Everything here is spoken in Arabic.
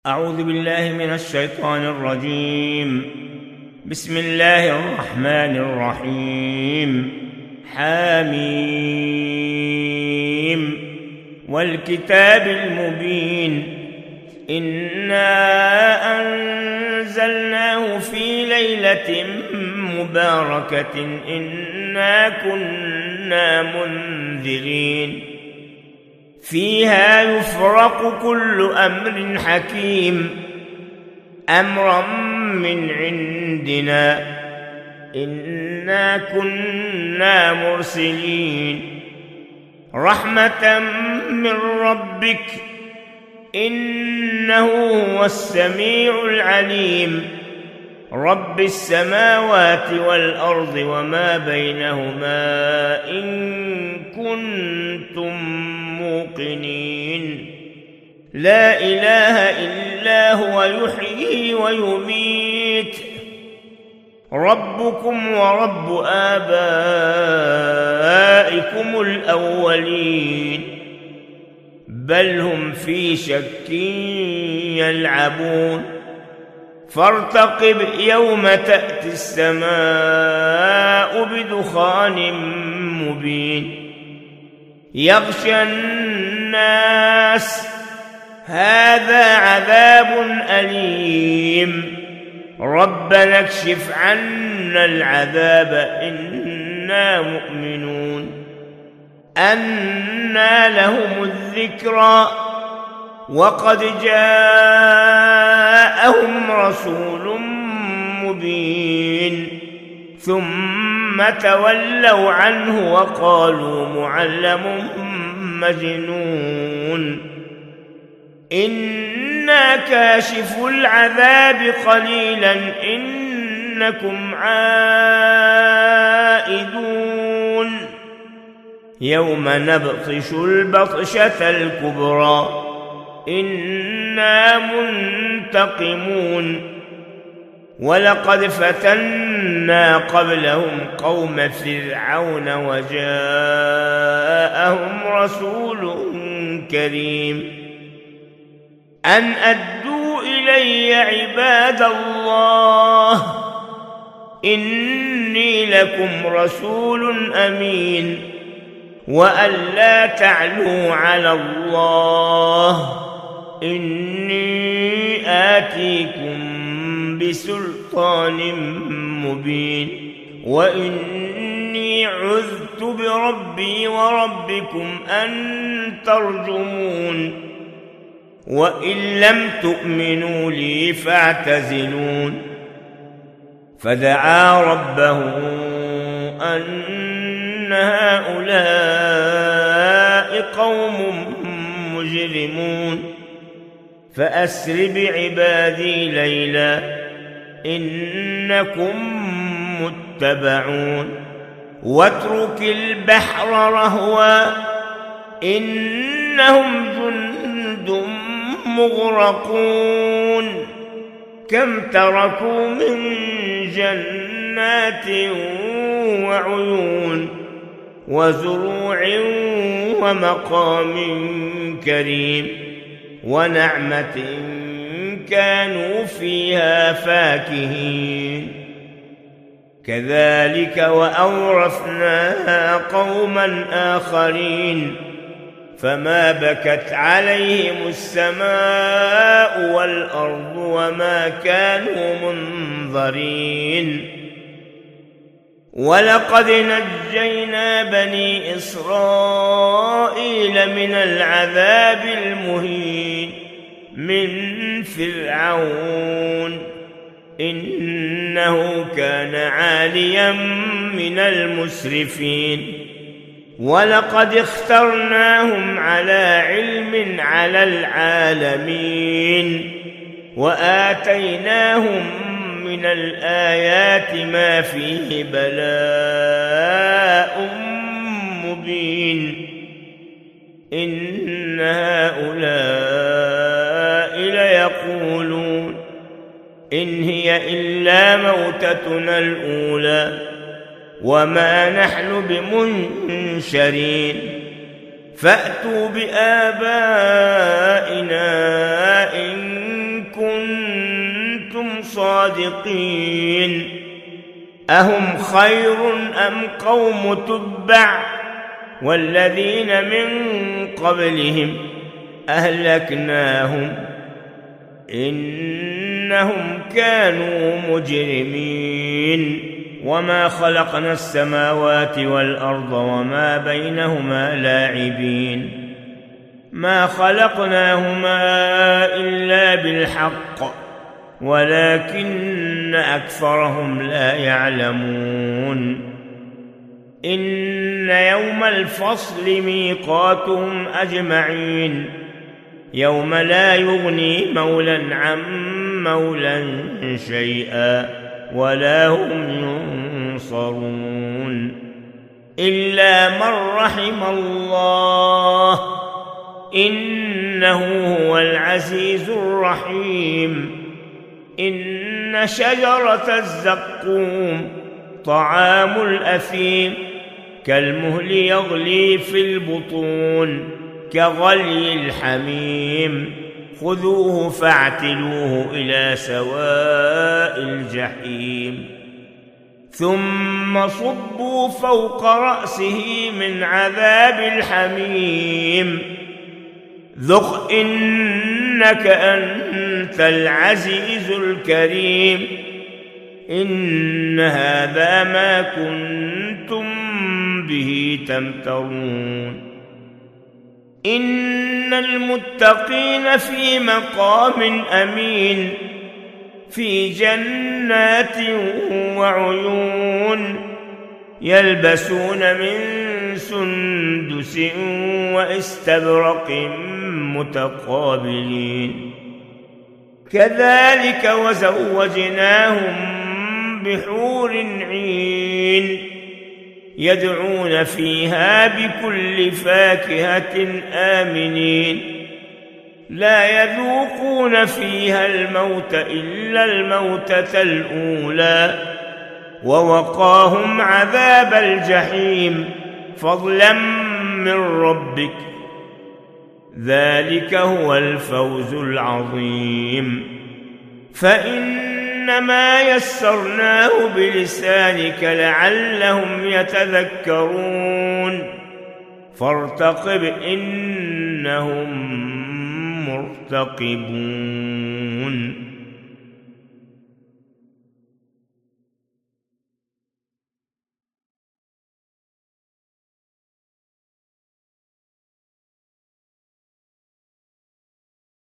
أعوذ بالله من الشيطان الرجيم. بسم الله الرحمن الرحيم. حميم والكتاب المبين. إنا أنزلناه في ليلة مباركة إنا كنا منذرين فيها يفرق كل أمر حكيم أمرا من عندنا إنا كنا مرسلين رحمة من ربك إنه هو السميع العليم رب السماوات والأرض وما بينهما إن كنتم موقنين لا إله إلا هو يحيي ويميت ربكم ورب آبائكم الأولين بل هم في شك يلعبون فارتقب يوم تأتي السماء بدخان مبين يغشى الناس هذا عذاب أليم ربنا اكشف عنا العذاب إنا مؤمنون أنى لهم الذكرى وقد جاءهم رسول مبين ثم تولوا عنه وقالوا معلم مجنون إنا كاشف العذاب قليلا إنكم عائدون يوم نبطش البطشة الكبرى إنا منتقمون ولقد فتنا قبلهم قوم فرعون وجاءهم رسول كريم أن أدوا إلي عباد الله إني لكم رسول أمين وأن لا تعلوا على الله إني آتيكم بسلطان مبين وإني عذت بربي وربكم أن ترجمون وإن لم تؤمنوا لي فاعتزلون فدعا ربه أن هؤلاء قوم مجرمون فأسر بعبادي ليلا إنكم متبعون واترك البحر رهوا إنهم جند مغرقون كم تركوا من جنات وعيون وزروع ومقام كريم ونعمة كانوا فيها فاكهين كذلك وأورثناها قوما آخرين فما بكت عليهم السماء والأرض وما كانوا منظرين ولقد نجينا بني إسرائيل من العذاب المهين من فرعون إنه كان عاليا من المسرفين ولقد اخترناهم على علم على العالمين وآتيناهم من الآيات ما فيه بلاء مبين إن هؤلاء ليقولون إن هي إلا موتتنا الأولى وما نحن بمنشرين فأتوا بآبائنا إن صادقين أهم خير أم قوم تبع والذين من قبلهم أهلكناهم إنهم كانوا مجرمين وما خلقنا السماوات والأرض وما بينهما لاعبين ما خلقناهما إلا بالحق ولكن أكثرهم لا يعلمون إن يوم الفصل ميقاتهم أجمعين يوم لا يغني مولى عن مولى شيئا ولا هم ينصرون إلا من رحم الله إنه هو العزيز الرحيم إن شجرة الزقوم طعام الأثيم كالمهل يغلي في البطون كغلي الحميم خذوه فاعتلوه إلى سواء الجحيم ثم صبوا فوق رأسه من عذاب الحميم ذق إنك أنت العزيز الكريم إن هذا ما كنتم به تمترون إن المتقين في مقام أمين في جنات وعيون يلبسون من سندس واستبرق متقابلين كذلك وزوجناهم بحور عين يدعون فيها بكل فاكهة آمنين لا يذوقون فيها الموت إلا الموتة الأولى ووقاهم عذاب الجحيم فضلا من ربك ذلك هو الفوز العظيم فإنما يسرناه بلسانك لعلهم يتذكرون فارتقب إنهم مرتقبون